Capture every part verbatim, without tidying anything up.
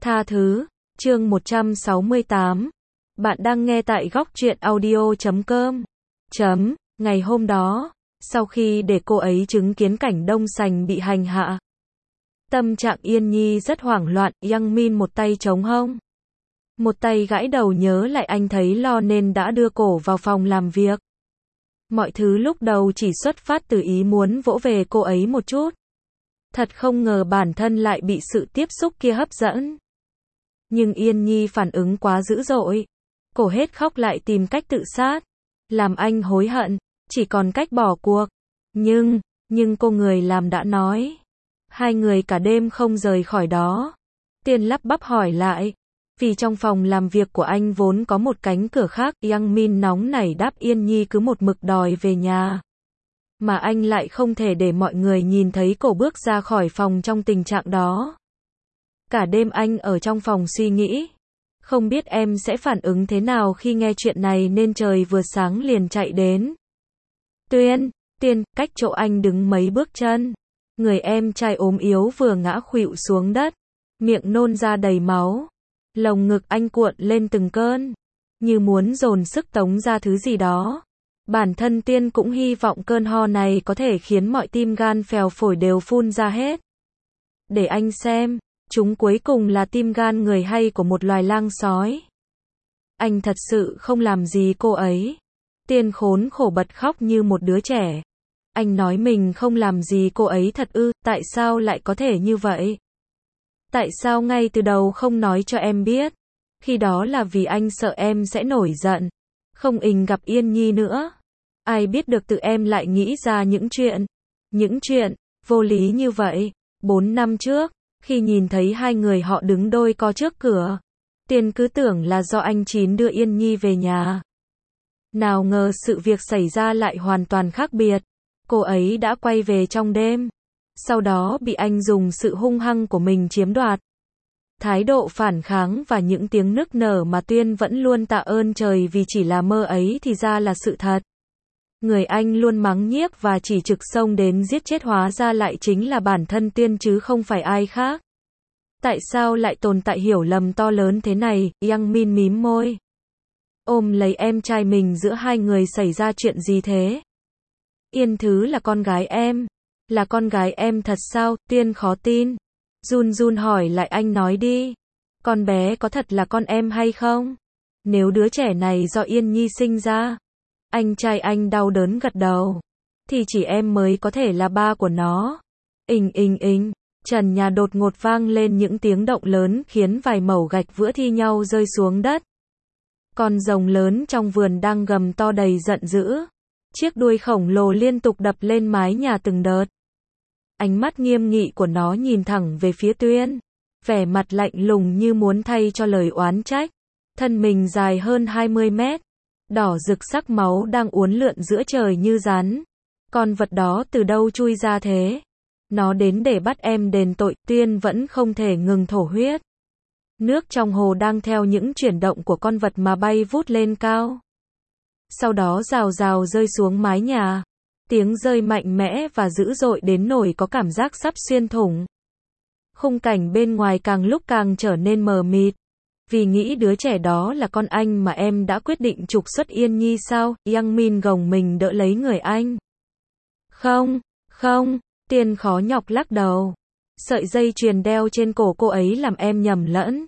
Tha thứ, chương một trăm sáu mươi tám. Bạn đang nghe tại góc truyện audio chấm com. Chấm, ngày hôm đó, sau khi để cô ấy chứng kiến cảnh Đông Sành bị hành hạ, tâm trạng Yên Nhi rất hoảng loạn. Yang Min một tay chống hông, một tay gãi đầu, nhớ lại anh thấy lo nên đã đưa cổ vào phòng làm việc. Mọi thứ lúc đầu chỉ xuất phát từ ý muốn vỗ về cô ấy một chút. Thật không ngờ bản thân lại bị sự tiếp xúc kia hấp dẫn. Nhưng Yên Nhi phản ứng quá dữ dội. Cô hết khóc lại tìm cách tự sát. Làm anh hối hận, chỉ còn cách bỏ cuộc. Nhưng, nhưng cô người làm đã nói. Hai người cả đêm không rời khỏi đó. Tiên lắp bắp hỏi lại. Vì trong phòng làm việc của anh vốn có một cánh cửa khác. Yang Min nóng nảy đáp Yên Nhi cứ một mực đòi về nhà. Mà anh lại không thể để mọi người nhìn thấy cô bước ra khỏi phòng trong tình trạng đó. Cả đêm anh ở trong phòng suy nghĩ. Không biết em sẽ phản ứng thế nào khi nghe chuyện này nên trời vừa sáng liền chạy đến. Tuyên, Tiên, cách chỗ anh đứng mấy bước chân. Người em trai ốm yếu vừa ngã khuỵu xuống đất. Miệng nôn ra đầy máu. Lồng ngực anh cuộn lên từng cơn. Như muốn dồn sức tống ra thứ gì đó. Bản thân Tiên cũng hy vọng cơn ho này có thể khiến mọi tim gan phèo phổi đều phun ra hết. Để anh xem, chúng cuối cùng là tim gan người hay của một loài lang sói. Anh thật sự không làm gì cô ấy. Tiên khốn khổ bật khóc như một đứa trẻ. Anh nói mình không làm gì cô ấy thật ư, tại sao lại có thể như vậy? Tại sao ngay từ đầu không nói cho em biết? Khi đó là vì anh sợ em sẽ nổi giận. Không ình gặp Yên Nhi nữa. Ai biết được tự em lại nghĩ ra những chuyện. Những chuyện vô lý như vậy. Bốn năm trước, khi nhìn thấy hai người họ đứng đôi co trước cửa, Tiên cứ tưởng là do anh Chín đưa Yên Nhi về nhà. Nào ngờ sự việc xảy ra lại hoàn toàn khác biệt. Cô ấy đã quay về trong đêm. Sau đó bị anh dùng sự hung hăng của mình chiếm đoạt. Thái độ phản kháng và những tiếng nức nở mà Tuyên vẫn luôn tạ ơn trời vì chỉ là mơ ấy thì ra là sự thật. Người anh luôn mắng nhiếc và chỉ trực xông đến giết chết hóa ra lại chính là bản thân Tuyên chứ không phải ai khác. Tại sao lại tồn tại hiểu lầm to lớn thế này? Yang Min mím môi. Ôm lấy em trai mình, giữa hai người xảy ra chuyện gì thế? Yên Thứ là con gái em. Là con gái em thật sao? Tuyên khó tin. Run run hỏi lại, anh nói đi. Con bé có thật là con em hay không? Nếu đứa trẻ này do Yên Nhi sinh ra, anh trai anh đau đớn gật đầu, thì chỉ em mới có thể là ba của nó. Ình ình ình, trần nhà đột ngột vang lên những tiếng động lớn khiến vài mẩu gạch vữa thi nhau rơi xuống đất. Con rồng lớn trong vườn đang gầm to đầy giận dữ. Chiếc đuôi khổng lồ liên tục đập lên mái nhà từng đợt. Ánh mắt nghiêm nghị của nó nhìn thẳng về phía Tuyên. Vẻ mặt lạnh lùng như muốn thay cho lời oán trách. Thân mình dài hơn hai mươi mét. Đỏ rực sắc máu đang uốn lượn giữa trời như rắn. Con vật đó từ đâu chui ra thế? Nó đến để bắt em đền tội. Tuyên vẫn không thể ngừng thổ huyết. Nước trong hồ đang theo những chuyển động của con vật mà bay vút lên cao. Sau đó rào rào rơi xuống mái nhà. Tiếng rơi mạnh mẽ và dữ dội đến nỗi có cảm giác sắp xuyên thủng. Khung cảnh bên ngoài càng lúc càng trở nên mờ mịt. Vì nghĩ đứa trẻ đó là con anh mà em đã quyết định trục xuất Yên Nhi sao? Yang Min gồng mình đỡ lấy người anh. Không, không, Tiên khó nhọc lắc đầu. Sợi dây chuyền đeo trên cổ cô ấy làm em nhầm lẫn.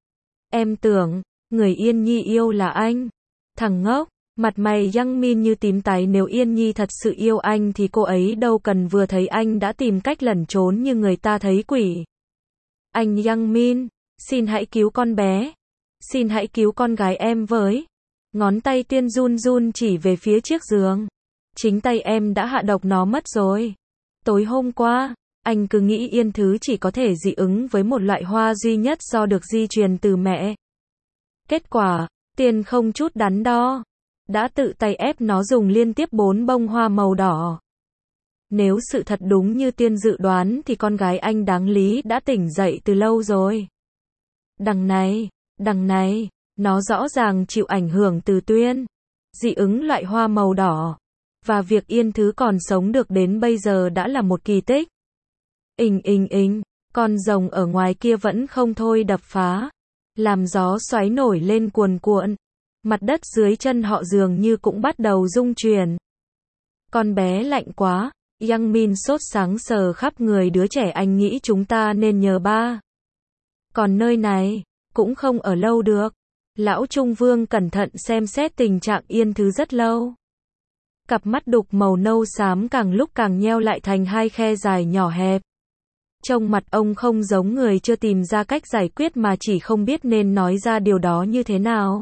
Em tưởng, người Yên Nhi yêu là anh. Thằng ngốc. Mặt mày Yang Min như tím tái, nếu Yên Nhi thật sự yêu anh thì cô ấy đâu cần vừa thấy anh đã tìm cách lẩn trốn như người ta thấy quỷ. Anh Yang Min, xin hãy cứu con bé. Xin hãy cứu con gái em với. Ngón tay Tuyên run run chỉ về phía chiếc giường. Chính tay em đã hạ độc nó mất rồi. Tối hôm qua, anh cứ nghĩ Yên Thứ chỉ có thể dị ứng với một loại hoa duy nhất do được di truyền từ mẹ. Kết quả, Tiên không chút đắn đo, đã tự tay ép nó dùng liên tiếp bốn bông hoa màu đỏ. Nếu sự thật đúng như Tiên dự đoán thì con gái anh đáng lý đã tỉnh dậy từ lâu rồi. Đằng này, đằng này, nó rõ ràng chịu ảnh hưởng từ Tuyên. Dị ứng loại hoa màu đỏ. Và việc Yên Thứ còn sống được đến bây giờ đã là một kỳ tích. Ình ình ình, Con rồng ở ngoài kia vẫn không thôi đập phá, làm gió xoáy nổi lên cuồn cuộn. Mặt đất dưới chân họ dường như cũng bắt đầu rung chuyển. Con bé lạnh quá, Yang Min sốt sắng sờ khắp người đứa trẻ, anh nghĩ chúng ta nên nhờ ba. Còn nơi này, cũng không ở lâu được. Lão Trung Vương cẩn thận xem xét tình trạng Yên Thứ rất lâu. Cặp mắt đục màu nâu xám càng lúc càng nheo lại thành hai khe dài nhỏ hẹp. Trông mặt ông không giống người chưa tìm ra cách giải quyết mà chỉ không biết nên nói ra điều đó như thế nào.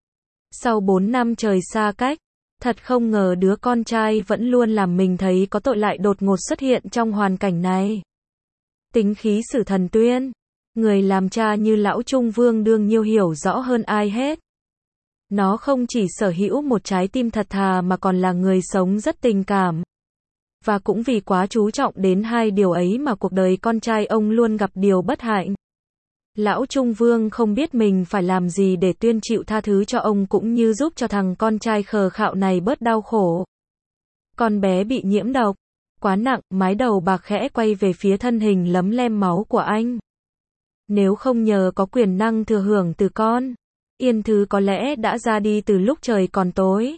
Sau bốn năm trời xa cách, thật không ngờ đứa con trai vẫn luôn làm mình thấy có tội lại đột ngột xuất hiện trong hoàn cảnh này. Tính khí Sử Thần Tuyên, người làm cha như lão Trung Vương đương nhiêu hiểu rõ hơn ai hết. Nó không chỉ sở hữu một trái tim thật thà mà còn là người sống rất tình cảm. Và cũng vì quá chú trọng đến hai điều ấy mà cuộc đời con trai ông luôn gặp điều bất hạnh. Lão Trung Vương không biết mình phải làm gì để Tuyên chịu tha thứ cho ông cũng như giúp cho thằng con trai khờ khạo này bớt đau khổ. Con bé bị nhiễm độc quá nặng, mái đầu bạc khẽ quay về phía thân hình lấm lem máu của anh. Nếu không nhờ có quyền năng thừa hưởng từ con, Yên Thứ có lẽ đã ra đi từ lúc trời còn tối.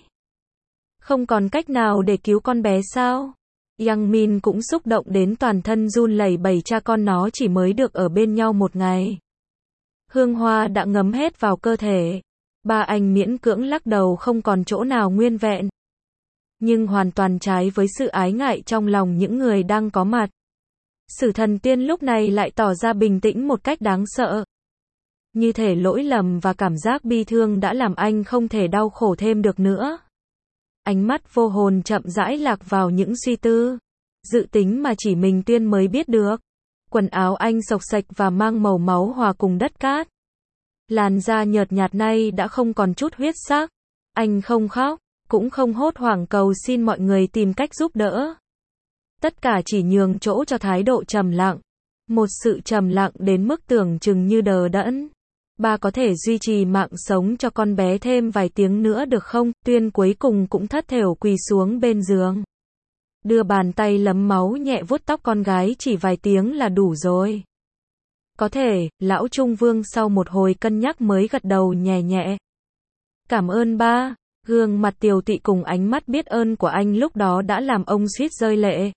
Không còn cách nào để cứu con bé sao? Yang Min cũng xúc động đến toàn thân run lẩy bẩy, cha con nó chỉ mới được ở bên nhau một ngày. Hương hoa đã ngấm hết vào cơ thể. Ba anh miễn cưỡng lắc đầu, không còn chỗ nào nguyên vẹn. Nhưng hoàn toàn trái với sự ái ngại trong lòng những người đang có mặt. Sử Thần Tuyên lúc này lại tỏ ra bình tĩnh một cách đáng sợ. Như thể lỗi lầm và cảm giác bi thương đã làm anh không thể đau khổ thêm được nữa. Ánh mắt vô hồn chậm rãi lạc vào những suy tư, dự tính mà chỉ mình Tuyên mới biết được. Quần áo anh xộc xệch và mang màu máu hòa cùng đất cát. Làn da nhợt nhạt nay đã không còn chút huyết sắc. Anh không khóc, cũng không hốt hoảng cầu xin mọi người tìm cách giúp đỡ. Tất cả chỉ nhường chỗ cho thái độ trầm lặng. Một sự trầm lặng đến mức tưởng chừng như đờ đẫn. Ba có thể duy trì mạng sống cho con bé thêm vài tiếng nữa được không? Tuyên cuối cùng cũng thất thểu quỳ xuống bên giường. Đưa bàn tay lấm máu nhẹ vuốt tóc con gái, chỉ vài tiếng là đủ rồi. Có thể, lão Trung Vương sau một hồi cân nhắc mới gật đầu nhẹ nhẹ. Cảm ơn ba. Gương mặt tiều tụy cùng ánh mắt biết ơn của anh lúc đó đã làm ông suýt rơi lệ.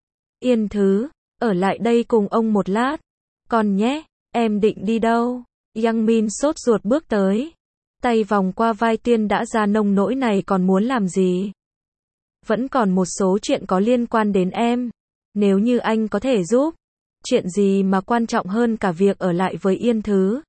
Yên Thứ, ở lại đây cùng ông một lát. Con nhé, em định đi đâu? Yang Min sốt ruột bước tới. Tay vòng qua vai Tuyên, đã ra nông nỗi này còn muốn làm gì? Vẫn còn một số chuyện có liên quan đến em. Nếu như anh có thể giúp. Chuyện gì mà quan trọng hơn cả việc ở lại với Yên Thứ?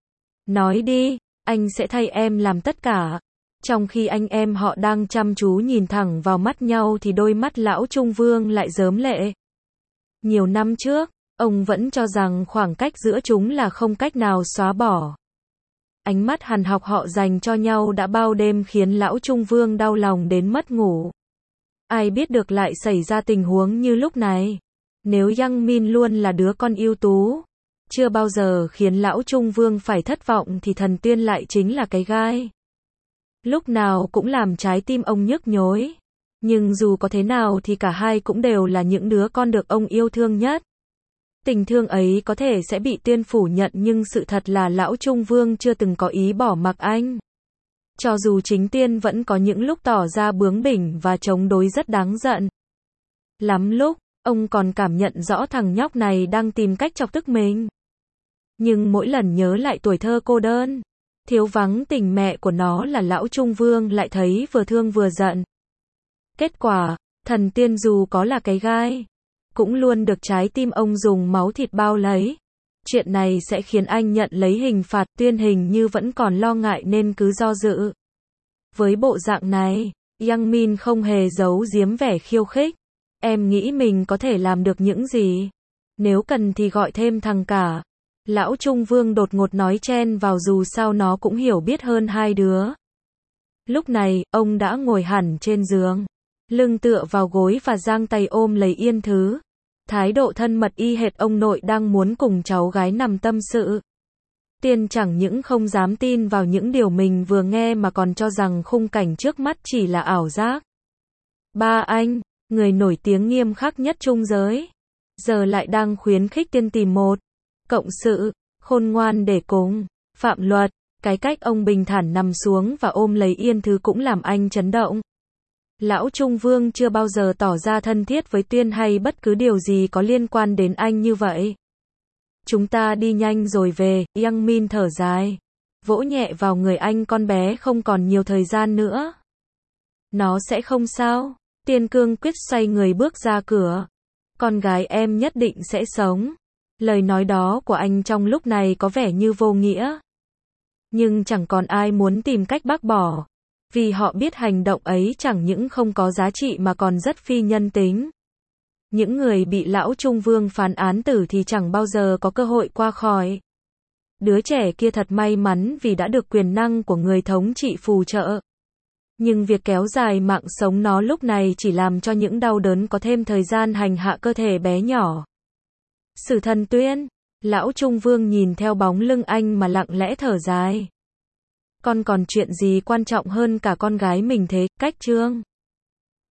Nói đi, anh sẽ thay em làm tất cả. Trong khi anh em họ đang chăm chú nhìn thẳng vào mắt nhau thì đôi mắt lão Trung Vương lại rớm lệ. Nhiều năm trước, ông vẫn cho rằng khoảng cách giữa chúng là không cách nào xóa bỏ. Ánh mắt hằn học họ dành cho nhau đã bao đêm khiến lão Trung Vương đau lòng đến mất ngủ. Ai biết được lại xảy ra tình huống như lúc này. Nếu Yang Min luôn là đứa con ưu tú, chưa bao giờ khiến lão Trung Vương phải thất vọng, thì Thần Tuyên lại chính là cái gai. Lúc nào cũng làm trái tim ông nhức nhối. Nhưng dù có thế nào thì cả hai cũng đều là những đứa con được ông yêu thương nhất. Tình thương ấy có thể sẽ bị Tuyên phủ nhận, nhưng sự thật là lão Trung Vương chưa từng có ý bỏ mặc anh. Cho dù chính Tuyên vẫn có những lúc tỏ ra bướng bỉnh và chống đối rất đáng giận. Lắm lúc, ông còn cảm nhận rõ thằng nhóc này đang tìm cách chọc tức mình. Nhưng mỗi lần nhớ lại tuổi thơ cô đơn, thiếu vắng tình mẹ của nó, là lão Trung Vương lại thấy vừa thương vừa giận. Kết quả, Thần Tuyên dù có là cái gai, cũng luôn được trái tim ông dùng máu thịt bao lấy. Chuyện này sẽ khiến anh nhận lấy hình phạt. Tuyên hình như vẫn còn lo ngại nên cứ do dự. Với bộ dạng này, Yang Min không hề giấu giếm vẻ khiêu khích. Em nghĩ mình có thể làm được những gì? Nếu cần thì gọi thêm thằng cả. Lão Trung Vương đột ngột nói chen vào, dù sao nó cũng hiểu biết hơn hai đứa. Lúc này, ông đã ngồi hẳn trên giường, lưng tựa vào gối và giang tay ôm lấy Yên Thứ. Thái độ thân mật y hệt ông nội đang muốn cùng cháu gái nằm tâm sự. Tuyên chẳng những không dám tin vào những điều mình vừa nghe mà còn cho rằng khung cảnh trước mắt chỉ là ảo giác. Ba anh, người nổi tiếng nghiêm khắc nhất trung giới, giờ lại đang khuyến khích tiên tìm một cộng sự, khôn ngoan để cùng phạm luật. Cái cách ông bình thản nằm xuống và ôm lấy Yên Thứ cũng làm anh chấn động. Lão Trung Vương chưa bao giờ tỏ ra thân thiết với Tuyên hay bất cứ điều gì có liên quan đến anh như vậy. Chúng ta đi nhanh rồi về, Yang Min thở dài. Vỗ nhẹ vào người anh, con bé không còn nhiều thời gian nữa. Nó sẽ không sao. Tiên cương quyết xoay người bước ra cửa. Con gái em nhất định sẽ sống. Lời nói đó của anh trong lúc này có vẻ như vô nghĩa. Nhưng chẳng còn ai muốn tìm cách bác bỏ. Vì họ biết hành động ấy chẳng những không có giá trị mà còn rất phi nhân tính. Những người bị lão Trung Vương phán án tử thì chẳng bao giờ có cơ hội qua khỏi. Đứa trẻ kia thật may mắn vì đã được quyền năng của người thống trị phù trợ. Nhưng việc kéo dài mạng sống nó lúc này chỉ làm cho những đau đớn có thêm thời gian hành hạ cơ thể bé nhỏ. Sử Thần Tuyên, lão Trung Vương nhìn theo bóng lưng anh mà lặng lẽ thở dài. Con còn chuyện gì quan trọng hơn cả con gái mình thế, Cách Trương?